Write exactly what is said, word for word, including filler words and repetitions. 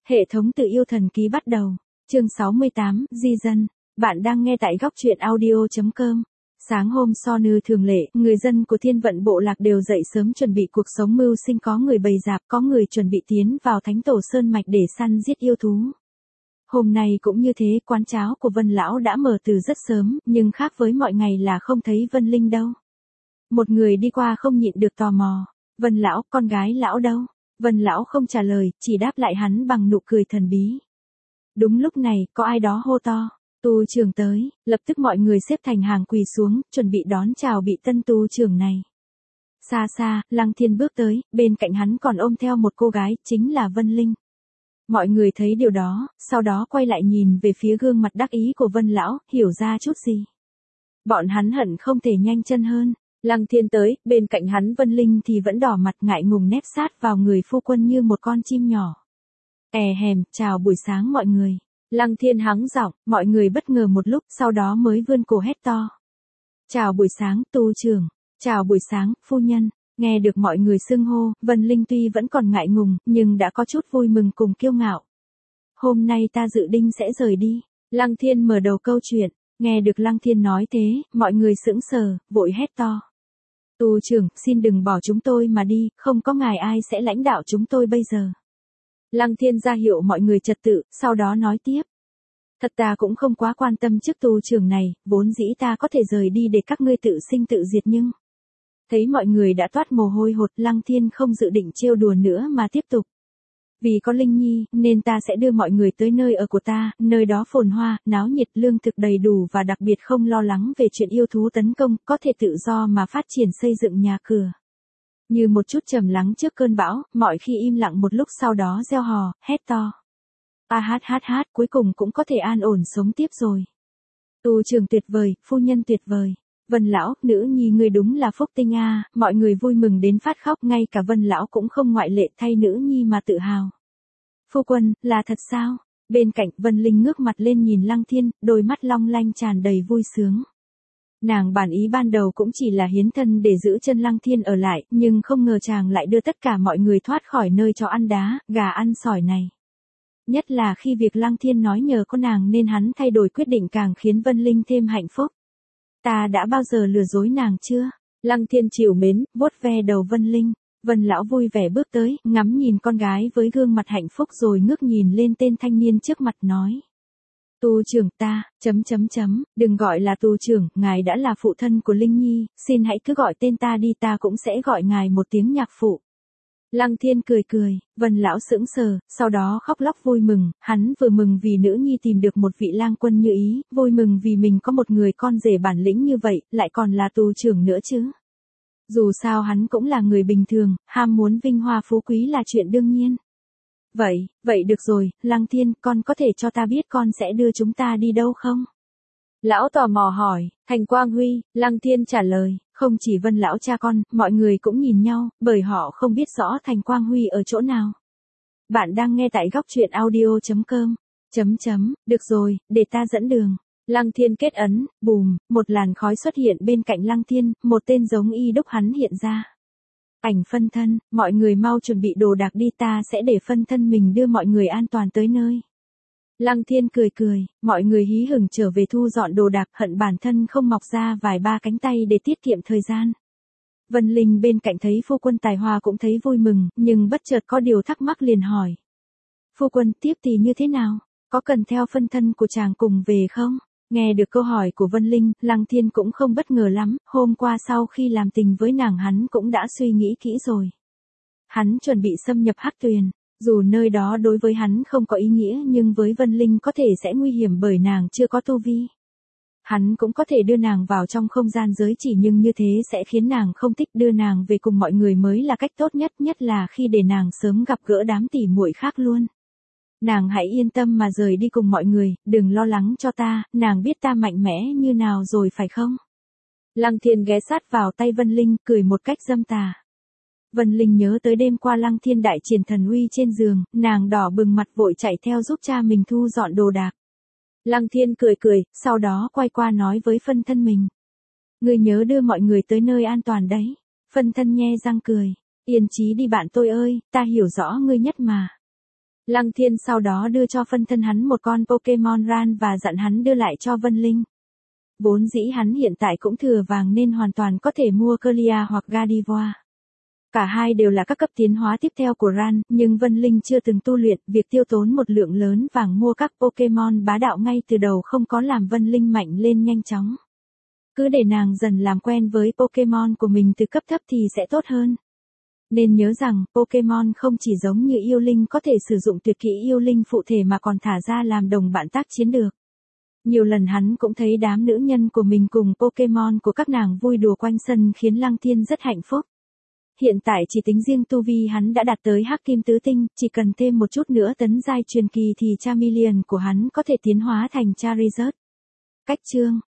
Hệ thống tự yêu thần ký bắt đầu. Chương sáu mươi tám, Di dân. Bạn đang nghe tại góc truyện audio chấm com. Sáng hôm so như thường lệ, người dân của Thiên Vận Bộ Lạc đều dậy sớm chuẩn bị cuộc sống mưu sinh, có người bày rạp, có người chuẩn bị tiến vào Thánh Tổ Sơn Mạch để săn giết yêu thú. Hôm nay cũng như thế, quán cháo của Vân Lão đã mở từ rất sớm, nhưng khác với mọi ngày là không thấy Vân Linh đâu. Một người đi qua không nhịn được tò mò. Vân Lão, con gái lão đâu? Vân Lão không trả lời, chỉ đáp lại hắn bằng nụ cười thần bí. Đúng lúc này, có ai đó hô to. Tu trưởng tới, lập tức mọi người xếp thành hàng quỳ xuống, chuẩn bị đón chào vị tân tu trưởng này. Xa xa, Lăng Thiên bước tới, bên cạnh hắn còn ôm theo một cô gái, chính là Vân Linh. Mọi người thấy điều đó, sau đó quay lại nhìn về phía gương mặt đắc ý của Vân Lão, hiểu ra chút gì. Bọn hắn hận không thể nhanh chân hơn. Lăng Thiên tới, bên cạnh hắn Vân Linh thì vẫn đỏ mặt ngại ngùng nép sát vào người phu quân như một con chim nhỏ. E hèm, chào buổi sáng mọi người. Lăng Thiên hắng giọng, mọi người bất ngờ một lúc, sau đó mới vươn cổ hét to. Chào buổi sáng, tu trưởng. Chào buổi sáng, phu nhân. Nghe được mọi người xưng hô, Vân Linh tuy vẫn còn ngại ngùng, nhưng đã có chút vui mừng cùng kiêu ngạo. Hôm nay ta dự định sẽ rời đi. Lăng Thiên mở đầu câu chuyện. Nghe được Lăng Thiên nói thế, mọi người sững sờ, vội hét to. Tu trưởng, xin đừng bỏ chúng tôi mà đi, không có ngài ai sẽ lãnh đạo chúng tôi bây giờ. Lăng Thiên ra hiệu mọi người trật tự, sau đó nói tiếp. Thật ta cũng không quá quan tâm chức tu trưởng này, vốn dĩ ta có thể rời đi để các ngươi tự sinh tự diệt nhưng... Thấy mọi người đã toát mồ hôi hột, Lăng Thiên không dự định trêu đùa nữa mà tiếp tục. Vì có Linh Nhi, nên ta sẽ đưa mọi người tới nơi ở của ta, nơi đó phồn hoa, náo nhiệt, lương thực đầy đủ và đặc biệt không lo lắng về chuyện yêu thú tấn công, có thể tự do mà phát triển xây dựng nhà cửa. Như một chút trầm lắng trước cơn bão, mọi khi im lặng một lúc sau đó reo hò, hét to. A hát hát hát, cuối cùng cũng có thể an ổn sống tiếp rồi. Tu trưởng tuyệt vời, phu nhân tuyệt vời. Vân Lão, nữ nhi ngươi đúng là phúc tinh a, mọi người vui mừng đến phát khóc, ngay cả Vân Lão cũng không ngoại lệ, thay nữ nhi mà tự hào. Phu quân, là thật sao? Bên cạnh, Vân Linh ngước mặt lên nhìn Lăng Thiên, đôi mắt long lanh tràn đầy vui sướng. Nàng bản ý ban đầu cũng chỉ là hiến thân để giữ chân Lăng Thiên ở lại, nhưng không ngờ chàng lại đưa tất cả mọi người thoát khỏi nơi chó ăn đá, gà ăn sỏi này. Nhất là khi việc Lăng Thiên nói nhờ có nàng nên hắn thay đổi quyết định càng khiến Vân Linh thêm hạnh phúc. Ta đã bao giờ lừa dối nàng chưa? Lăng Thiên trìu mến, vuốt ve đầu Vân Linh. Vân Lão vui vẻ bước tới, ngắm nhìn con gái với gương mặt hạnh phúc rồi ngước nhìn lên tên thanh niên trước mặt nói. Tu trưởng ta, chấm chấm chấm, đừng gọi là tu trưởng, ngài đã là phụ thân của Linh Nhi, xin hãy cứ gọi tên ta đi, ta cũng sẽ gọi ngài một tiếng nhạc phụ. Lăng Thiên cười cười, Vân Lão sững sờ, sau đó khóc lóc vui mừng, hắn vừa mừng vì nữ nhi tìm được một vị lang quân như ý, vui mừng vì mình có một người con rể bản lĩnh như vậy, lại còn là tu trưởng nữa chứ. Dù sao hắn cũng là người bình thường, ham muốn vinh hoa phú quý là chuyện đương nhiên. Vậy, vậy được rồi, Lăng Thiên, con có thể cho ta biết con sẽ đưa chúng ta đi đâu không? Lão tò mò hỏi, Thành Quang Huy, Lăng Thiên trả lời, không chỉ Vân Lão cha con, mọi người cũng nhìn nhau, bởi họ không biết rõ Thành Quang Huy ở chỗ nào. Bạn đang nghe tại góc truyện audio chấm com, chấm chấm, được rồi, để ta dẫn đường. Lăng Thiên kết ấn, bùm, một làn khói xuất hiện bên cạnh Lăng Thiên, một tên giống y đúc hắn hiện ra. Ảnh phân thân, mọi người mau chuẩn bị đồ đạc đi, ta sẽ để phân thân mình đưa mọi người an toàn tới nơi. Lăng Thiên cười cười, mọi người hí hửng trở về thu dọn đồ đạc, hận bản thân không mọc ra vài ba cánh tay để tiết kiệm thời gian. Vân Linh bên cạnh thấy phu quân tài hoa cũng thấy vui mừng, nhưng bất chợt có điều thắc mắc liền hỏi. Phu quân, tiếp thì như thế nào? Có cần theo phân thân của chàng cùng về không? Nghe được câu hỏi của Vân Linh, Lăng Thiên cũng không bất ngờ lắm, hôm qua sau khi làm tình với nàng hắn cũng đã suy nghĩ kỹ rồi. Hắn chuẩn bị xâm nhập Hắc Tuyền, dù nơi đó đối với hắn không có ý nghĩa nhưng với Vân Linh có thể sẽ nguy hiểm bởi nàng chưa có tu vi. Hắn cũng có thể đưa nàng vào trong không gian giới chỉ nhưng như thế sẽ khiến nàng không thích, đưa nàng về cùng mọi người mới là cách tốt nhất, nhất là khi để nàng sớm gặp gỡ đám tỉ muội khác luôn. Nàng hãy yên tâm mà rời đi cùng mọi người, đừng lo lắng cho ta, nàng biết ta mạnh mẽ như nào rồi phải không? Lăng Thiên ghé sát vào tay Vân Linh, cười một cách dâm tà. Vân Linh nhớ tới đêm qua Lăng Thiên đại triển thần uy trên giường, nàng đỏ bừng mặt vội chạy theo giúp cha mình thu dọn đồ đạc. Lăng Thiên cười cười, sau đó quay qua nói với phân thân mình. Ngươi nhớ đưa mọi người tới nơi an toàn đấy. Phân thân nhe răng cười. Yên chí đi bạn tôi ơi, ta hiểu rõ ngươi nhất mà. Lăng Thiên sau đó đưa cho phân thân hắn một con Pokemon Ran và dặn hắn đưa lại cho Vân Linh. Vốn dĩ hắn hiện tại cũng thừa vàng nên hoàn toàn có thể mua Clear hoặc Gardevoir. Cả hai đều là các cấp tiến hóa tiếp theo của Ran, nhưng Vân Linh chưa từng tu luyện, việc tiêu tốn một lượng lớn vàng mua các Pokemon bá đạo ngay từ đầu không có làm Vân Linh mạnh lên nhanh chóng. Cứ để nàng dần làm quen với Pokemon của mình từ cấp thấp thì sẽ tốt hơn. Nên nhớ rằng, Pokemon không chỉ giống như yêu linh có thể sử dụng tuyệt kỹ yêu linh phụ thể mà còn thả ra làm đồng bạn tác chiến được. Nhiều lần hắn cũng thấy đám nữ nhân của mình cùng Pokemon của các nàng vui đùa quanh sân khiến Lăng Thiên rất hạnh phúc. Hiện tại chỉ tính riêng tu vi hắn đã đạt tới Hắc Kim Tứ Tinh, chỉ cần thêm một chút nữa tấn giai truyền kỳ thì Charmeleon của hắn có thể tiến hóa thành Charizard. Cách chương